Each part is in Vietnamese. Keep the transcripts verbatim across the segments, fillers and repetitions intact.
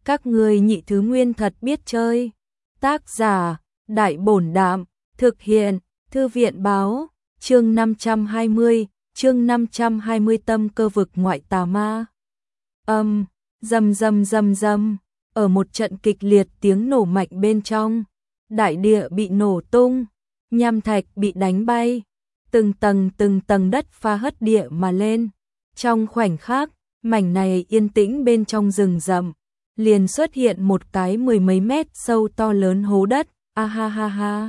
Các ngươi nhị thứ nguyên thật biết chơi. Tác giả, Đại Bổn Đạm, thực hiện, Thư viện Báo, chương năm trăm hai mươi, chương năm trăm hai mươi tâm cơ vực ngoại tà ma. Âm, rầm rầm rầm rầm, ở một trận kịch liệt tiếng nổ mạnh bên trong, đại địa bị nổ tung, nham thạch bị đánh bay, từng tầng từng tầng đất pha hất địa mà lên. Trong khoảnh khắc, mảnh này yên tĩnh bên trong rừng rậm, liền xuất hiện một cái mười mấy mét sâu to lớn hố đất. A ha ha ha.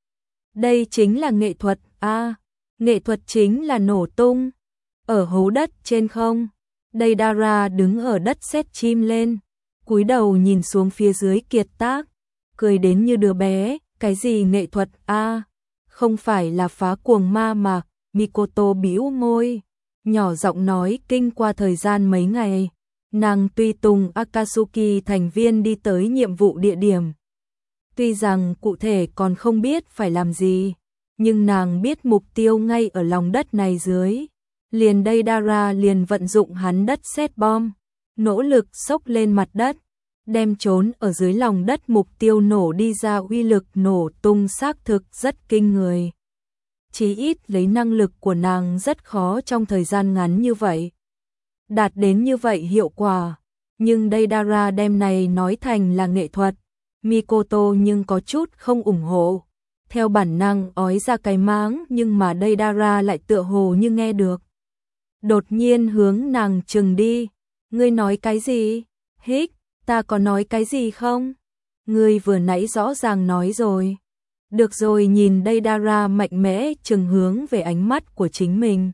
Đây chính là nghệ thuật a, à, nghệ thuật chính là nổ tung. Ở hố đất trên không, Deidara đứng ở đất sét chim lên, cúi đầu nhìn xuống phía dưới kiệt tác, cười đến như đứa bé. Cái gì nghệ thuật a, à, không phải là phá cuồng ma mà. Mikoto bĩu môi, nhỏ giọng nói. Kinh qua thời gian mấy ngày, nàng tùy tùng Akatsuki thành viên đi tới nhiệm vụ địa điểm. Tuy rằng cụ thể còn không biết phải làm gì, nhưng nàng biết mục tiêu ngay ở lòng đất này dưới. Liền Deidara liền vận dụng hắn đất sét bom, nỗ lực xốc lên mặt đất, đem trốn ở dưới lòng đất mục tiêu nổ đi ra. Uy lực nổ tung xác thực rất kinh người. Chí ít lấy năng lực của nàng rất khó trong thời gian ngắn như vậy đạt đến như vậy hiệu quả. Nhưng Deidara đem này nói thành là nghệ thuật, Mikoto nhưng có chút không ủng hộ, theo bản năng ói ra cái máng, nhưng mà Deidara lại tựa hồ như nghe được. Đột nhiên hướng nàng chừng đi. Ngươi nói cái gì? Hích, ta có nói cái gì không? Ngươi vừa nãy rõ ràng nói rồi. Được rồi, nhìn Deidara mạnh mẽ chừng hướng về ánh mắt của chính mình.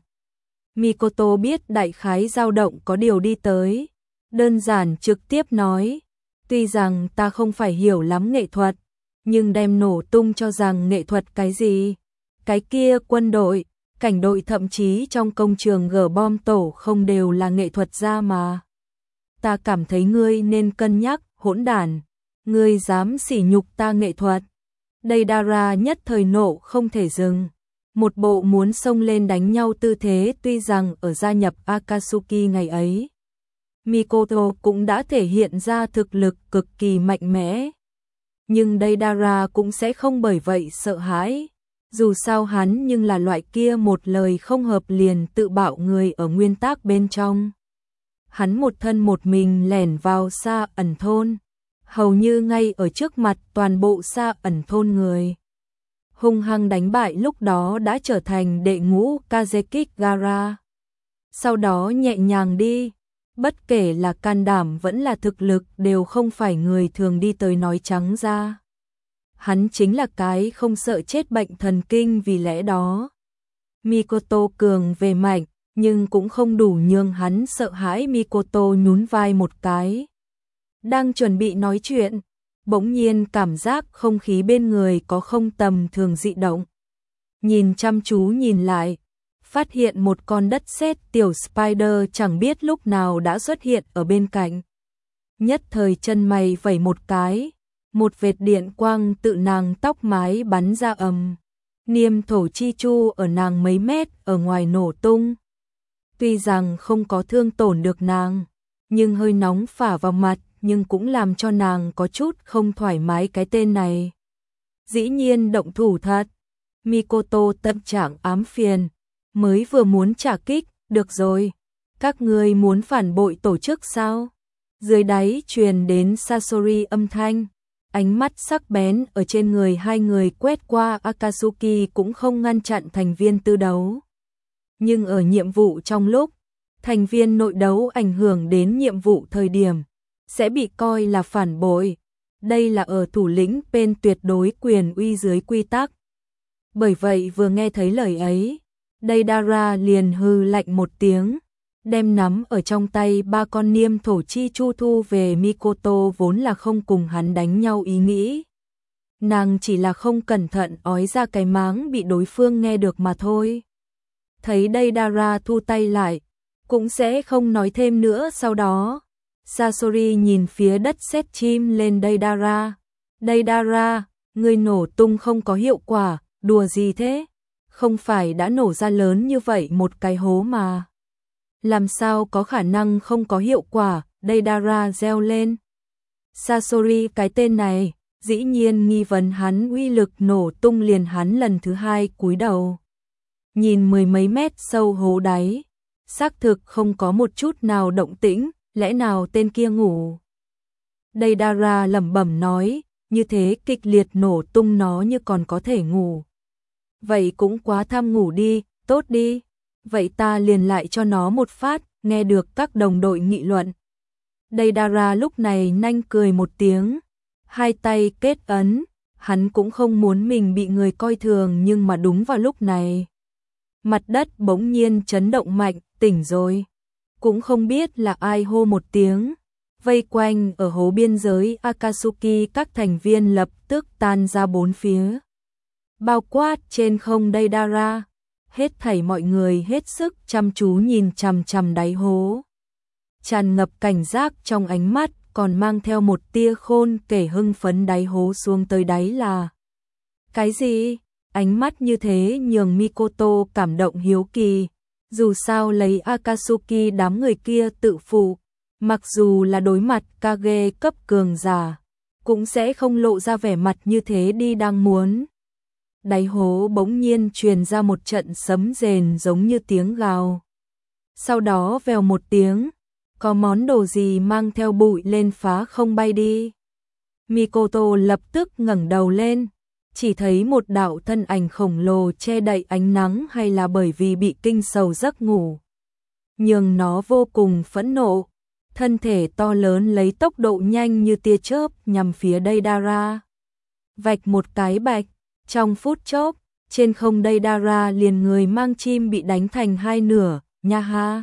Mikoto biết đại khái dao động có điều đi tới, đơn giản trực tiếp nói. Tuy rằng ta không phải hiểu lắm nghệ thuật, nhưng đem nổ tung cho rằng nghệ thuật cái gì? Cái kia quân đội, cảnh đội thậm chí trong công trường gờ bom tổ không đều là nghệ thuật ra mà. Ta cảm thấy ngươi nên cân nhắc, hỗn đản. Ngươi dám sỉ nhục ta nghệ thuật. Deidara nhất thời nộ không thể dừng, một bộ muốn xông lên đánh nhau tư thế. Tuy rằng ở gia nhập Akatsuki ngày ấy, Mikoto cũng đã thể hiện ra thực lực cực kỳ mạnh mẽ, nhưng Deidara cũng sẽ không bởi vậy sợ hãi. Dù sao hắn nhưng là loại kia một lời không hợp liền tự bạo người ở nguyên tắc bên trong. Hắn một thân một mình lẻn vào Sa Ẩn thôn, hầu như ngay ở trước mặt toàn bộ Sa Ẩn thôn người, hung hăng đánh bại lúc đó đã trở thành đệ ngũ Kazekigahara. Sau đó nhẹ nhàng đi, bất kể là can đảm vẫn là thực lực đều không phải người thường đi tới. Nói trắng ra, hắn chính là cái không sợ chết bệnh thần kinh. Vì lẽ đó, Mikoto cường về mạnh, nhưng cũng không đủ nhường hắn sợ hãi. Mikoto nhún vai một cái, đang chuẩn bị nói chuyện, bỗng nhiên cảm giác không khí bên người có không tầm thường dị động. Nhìn chăm chú nhìn lại, phát hiện một con đất sét tiểu spider chẳng biết lúc nào đã xuất hiện ở bên cạnh. Nhất thời chân mày vẩy một cái, một vệt điện quang tự nàng tóc mái bắn ra ầm. Niêm thổ chi chu ở nàng mấy mét ở ngoài nổ tung. Tuy rằng không có thương tổn được nàng, nhưng hơi nóng phả vào mặt, nhưng cũng làm cho nàng có chút không thoải mái. Cái tên này dĩ nhiên động thủ thật. Mikoto tâm trạng ám phiền, mới vừa muốn trả kích. Được rồi, các ngươi muốn phản bội tổ chức sao? Dưới đáy truyền đến Sasori âm thanh, ánh mắt sắc bén ở trên người hai người quét qua. Akatsuki cũng không ngăn chặn thành viên tư đấu, nhưng ở nhiệm vụ trong lúc thành viên nội đấu ảnh hưởng đến nhiệm vụ thời điểm, sẽ bị coi là phản bội. Đây là ở thủ lĩnh bên tuyệt đối quyền uy dưới quy tắc. Bởi vậy vừa nghe thấy lời ấy, Deidara liền hư lạnh một tiếng, đem nắm ở trong tay ba con niêm thổ chi chu thu về. Mikoto vốn là không cùng hắn đánh nhau ý nghĩ, nàng chỉ là không cẩn thận ói ra cái máng bị đối phương nghe được mà thôi. Thấy Deidara thu tay lại, cũng sẽ không nói thêm nữa. Sau đó Sasori nhìn phía đất sét chim lên Deidara. Deidara, ngươi nổ tung không có hiệu quả, đùa gì thế? Không phải đã nổ ra lớn như vậy một cái hố mà. Làm sao có khả năng không có hiệu quả? Deidara reo lên. Sasori cái tên này, dĩ nhiên nghi vấn hắn uy lực nổ tung liền hắn lần thứ hai cúi đầu. Nhìn mười mấy mét sâu hố đáy, xác thực không có một chút nào động tĩnh, lẽ nào tên kia ngủ. Deidara lẩm bẩm nói, như thế kịch liệt nổ tung nó như còn có thể ngủ. Vậy cũng quá tham ngủ đi, tốt đi. Vậy ta liền lại cho nó một phát, nghe được các đồng đội nghị luận. Deidara lúc này nanh cười một tiếng, hai tay kết ấn, hắn cũng không muốn mình bị người coi thường nhưng mà đúng vào lúc này. Mặt đất bỗng nhiên chấn động mạnh, tỉnh rồi. Cũng không biết là ai hô một tiếng. Vây quanh ở hố biên giới Akatsuki các thành viên lập tức tan ra bốn phía. Bao quát trên không Deidara. Hết thảy mọi người hết sức chăm chú nhìn chằm chằm đáy hố. Tràn ngập cảnh giác trong ánh mắt, còn mang theo một tia khôn kể hưng phấn đáy hố xuống tới đáy là. Cái gì? Ánh mắt như thế nhường Mikoto cảm động hiếu kỳ. Dù sao lấy Akatsuki đám người kia tự phụ, mặc dù là đối mặt Kage cấp cường giả, cũng sẽ không lộ ra vẻ mặt như thế đi đang muốn. Đáy hố bỗng nhiên truyền ra một trận sấm rền giống như tiếng gào. Sau đó vèo một tiếng, có món đồ gì mang theo bụi lên phá không bay đi. Mikoto lập tức ngẩng đầu lên, chỉ thấy một đạo thân ảnh khổng lồ che đậy ánh nắng hay là bởi vì bị kinh sầu giấc ngủ. Nhưng nó vô cùng phẫn nộ, thân thể to lớn lấy tốc độ nhanh như tia chớp nhằm phía Deidara. Vạch một cái bạch, trong phút chốc, trên không Deidara liền người mang chim bị đánh thành hai nửa, nha ha.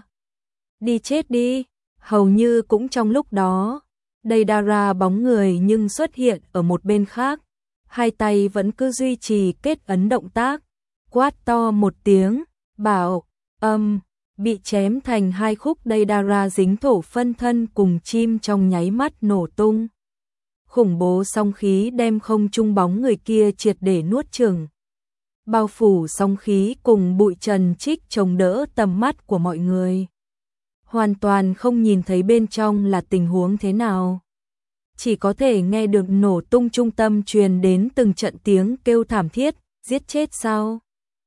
Đi chết đi, hầu như cũng trong lúc đó, Deidara bóng người nhưng xuất hiện ở một bên khác. Hai tay vẫn cứ duy trì kết ấn động tác, quát to một tiếng, bảo, âm, bị chém thành hai khúc Deidara dính thổ phân thân cùng chim trong nháy mắt nổ tung. Khủng bố song khí đem không trung bóng người kia triệt để nuốt chửng. Bao phủ song khí cùng bụi trần trích chống đỡ tầm mắt của mọi người. Hoàn toàn không nhìn thấy bên trong là tình huống thế nào. Chỉ có thể nghe được nổ tung trung tâm truyền đến từng trận tiếng kêu thảm thiết, giết chết sao?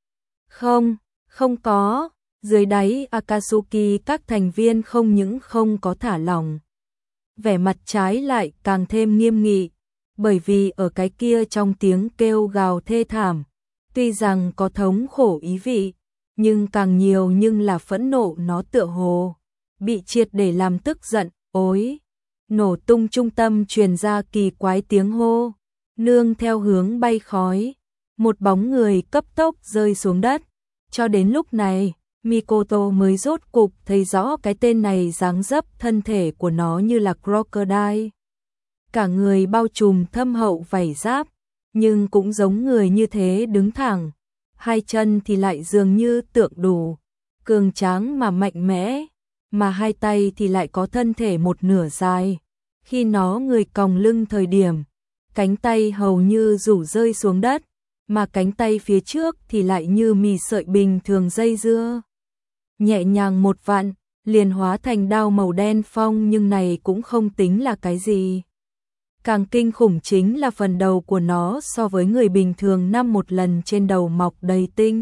Không, không có, dưới đáy Akatsuki các thành viên không những không có thả lỏng. Vẻ mặt trái lại càng thêm nghiêm nghị, bởi vì ở cái kia trong tiếng kêu gào thê thảm, tuy rằng có thống khổ ý vị, nhưng càng nhiều nhưng là phẫn nộ nó tựa hồ, bị triệt để làm tức giận, ối. Nổ tung trung tâm truyền ra kỳ quái tiếng hô, nương theo hướng bay khói, một bóng người cấp tốc rơi xuống đất. Cho đến lúc này, Mikoto mới rốt cục thấy rõ cái tên này dáng dấp thân thể của nó như là crocodile. Cả người bao trùm thâm hậu vảy giáp, nhưng cũng giống người như thế đứng thẳng, hai chân thì lại dường như tượng đủ, cường tráng mà mạnh mẽ, mà hai tay thì lại có thân thể một nửa dài. Khi nó người còng lưng thời điểm, cánh tay hầu như rủ rơi xuống đất, mà cánh tay phía trước thì lại như mì sợi bình thường dây dưa. Nhẹ nhàng một vặn, liền hóa thành đao màu đen phong nhưng này cũng không tính là cái gì. Càng kinh khủng chính là phần đầu của nó so với người bình thường năm một lần trên đầu mọc đầy tinh.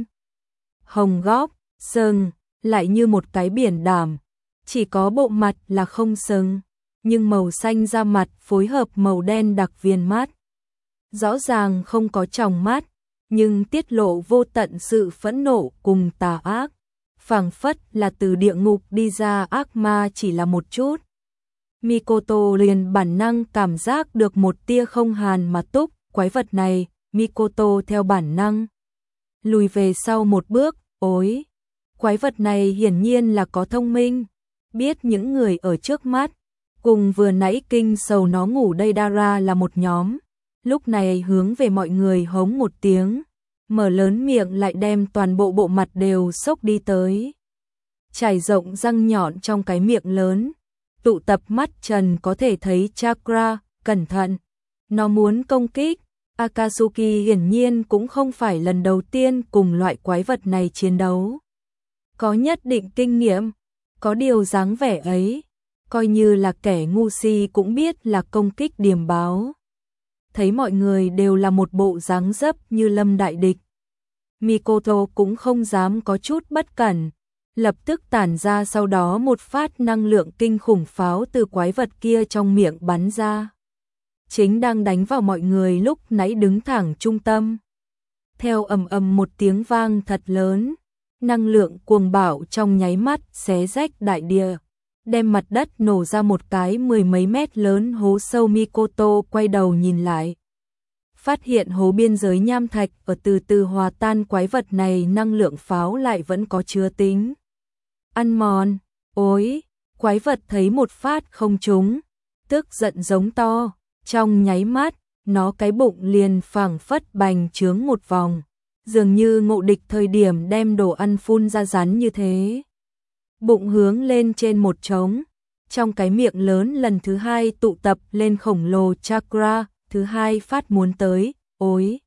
Hồng góp, sừng, lại như một cái biển đảm, chỉ có bộ mặt là không sừng. Nhưng màu xanh da mặt phối hợp màu đen đặc viền mắt. Rõ ràng không có tròng mắt, nhưng tiết lộ vô tận sự phẫn nộ cùng tà ác. Phảng phất là từ địa ngục đi ra ác ma chỉ là một chút. Mikoto liền bản năng cảm giác được một tia không hàn mà túc, quái vật này, Mikoto theo bản năng. Lùi về sau một bước, ối. Quái vật này hiển nhiên là có thông minh, biết những người ở trước mắt. Cùng vừa nãy kinh sầu nó ngủ Deidara là một nhóm, lúc này hướng về mọi người hống một tiếng, mở lớn miệng lại đem toàn bộ bộ mặt đều xốc đi tới. Trải rộng răng nhọn trong cái miệng lớn, tụ tập mắt trần có thể thấy chakra, cẩn thận. Nó muốn công kích, Akatsuki hiển nhiên cũng không phải lần đầu tiên cùng loại quái vật này chiến đấu. Có nhất định kinh nghiệm, có điều dáng vẻ ấy. coi như là kẻ ngu si cũng biết là công kích điềm báo. Thấy mọi người đều là một bộ dáng dấp như lâm đại địch, Mikoto cũng không dám có chút bất cẩn, lập tức tản ra, sau đó một phát năng lượng kinh khủng pháo từ quái vật kia trong miệng bắn ra. Chính đang đánh vào mọi người lúc nãy đứng thẳng trung tâm. Theo ầm ầm một tiếng vang thật lớn, năng lượng cuồng bạo trong nháy mắt xé rách đại địa, đem mặt đất nổ ra một cái mười mấy mét lớn hố sâu. Mikoto quay đầu nhìn lại, phát hiện hố biên giới nham thạch ở từ từ hòa tan, quái vật này năng lượng pháo lại vẫn có chứa tính ăn mòn. Ôi, quái vật thấy một phát không trúng, tức giận giống to, trong nháy mắt, nó cái bụng liền phảng phất bành trướng một vòng, dường như ngộ địch thời điểm đem đồ ăn phun ra rắn như thế. Bụng hướng lên trên một trống, trong cái miệng lớn lần thứ hai tụ tập lên khổng lồ chakra, thứ hai phát muốn tới, ối.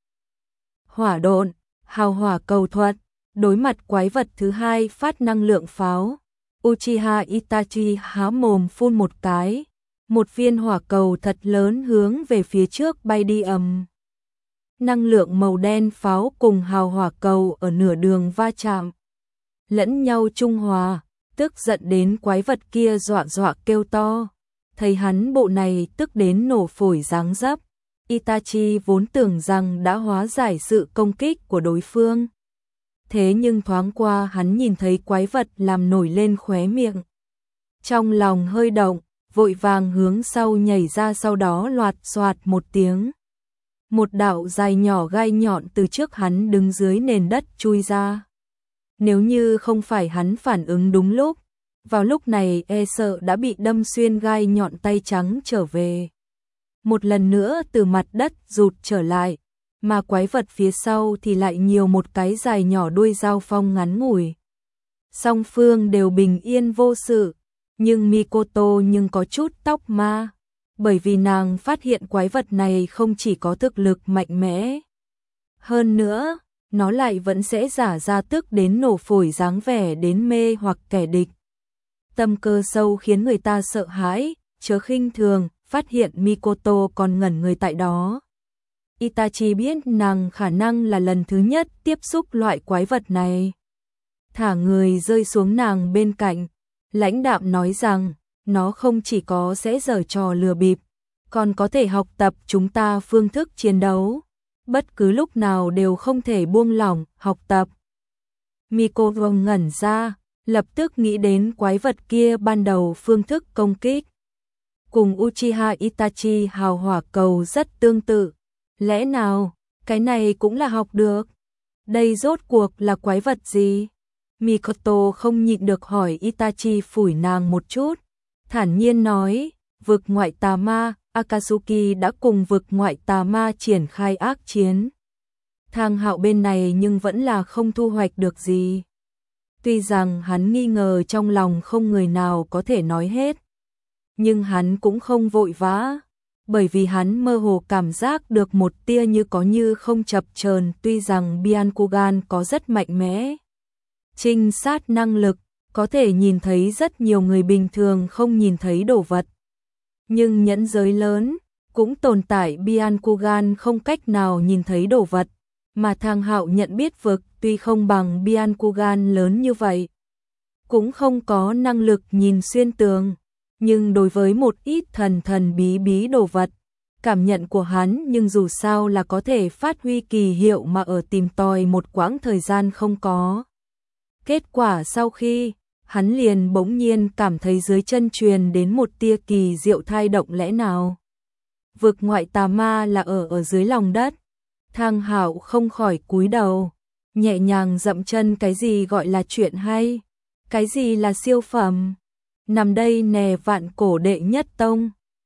Hỏa độn, hào hỏa cầu thuật, đối mặt quái vật thứ hai phát năng lượng pháo, Uchiha Itachi há mồm phun một cái, một viên hỏa cầu thật lớn hướng về phía trước bay đi ầm. Năng lượng màu đen pháo cùng hào hỏa cầu ở nửa đường va chạm, lẫn nhau trung hòa, tức giận đến quái vật kia dọa dọa kêu to. Thấy hắn bộ này tức đến nổ phổi dáng dấp, Itachi vốn tưởng rằng đã hóa giải sự công kích của đối phương. Thế nhưng thoáng qua hắn nhìn thấy quái vật làm nổi lên khóe miệng. Trong lòng hơi động, vội vàng hướng sau nhảy ra, sau đó loạt xoạt một tiếng. Một đạo dài nhỏ gai nhọn từ trước hắn đứng dưới nền đất chui ra. Nếu như không phải hắn phản ứng đúng lúc, vào lúc này e sợ đã bị đâm xuyên gai nhọn, tay trắng trở về. Một lần nữa từ mặt đất rụt trở lại, mà quái vật phía sau thì lại nhiều một cái dài nhỏ đuôi dao phong ngắn ngủi. Song phương đều bình yên vô sự, nhưng Mikoto nhưng có chút tóc ma, bởi vì nàng phát hiện quái vật này không chỉ có thực lực mạnh mẽ. Hơn nữa, nó lại vẫn sẽ giả ra tức đến nổ phổi dáng vẻ đến mê hoặc kẻ địch. Tâm cơ sâu khiến người ta sợ hãi, chớ khinh thường. Phát hiện Mikoto còn ngẩn người tại đó, Itachi biết nàng khả năng là lần thứ nhất tiếp xúc loại quái vật này. Thả người rơi xuống nàng bên cạnh, lãnh đạm nói rằng, nó không chỉ có sẽ giở trò lừa bịp, còn có thể học tập chúng ta phương thức chiến đấu. Bất cứ lúc nào đều không thể buông lỏng, học tập. Mikoto ngẩn ra, lập tức nghĩ đến quái vật kia ban đầu phương thức công kích. Cùng Uchiha Itachi hào hỏa cầu rất tương tự. Lẽ nào, cái này cũng là học được? Đây rốt cuộc là quái vật gì? Mikoto không nhịn được hỏi Itachi, phủi nàng một chút. Thản nhiên nói, vực ngoại tà ma, Akatsuki đã cùng vực ngoại tà ma triển khai ác chiến. Thang Hạo bên này nhưng vẫn là không thu hoạch được gì. Tuy rằng hắn nghi ngờ trong lòng không người nào có thể nói hết, nhưng hắn cũng không vội vã, bởi vì hắn mơ hồ cảm giác được một tia như có như không chập chờn. Tuy rằng Byakugan có rất mạnh mẽ, trinh sát năng lực, có thể nhìn thấy rất nhiều người bình thường không nhìn thấy đồ vật, nhưng nhẫn giới lớn cũng tồn tại Byakugan không cách nào nhìn thấy đồ vật, mà Thang Hạo nhận biết vực tuy không bằng Byakugan lớn như vậy, cũng không có năng lực nhìn xuyên tường. Nhưng đối với một ít thần thần bí bí đồ vật, cảm nhận của hắn nhưng dù sao là có thể phát huy kỳ hiệu mà ở tìm tòi một quãng thời gian không có. Kết quả sau khi, hắn liền bỗng nhiên cảm thấy dưới chân truyền đến một tia kỳ diệu thai động. Lẽ nào vực ngoại tà ma là ở ở dưới lòng đất? Thang Hạo không khỏi cúi đầu, nhẹ nhàng dậm chân. Cái gì gọi là chuyện hay? Cái gì là siêu phẩm? Nằm đây nè, vạn cổ đệ nhất tông.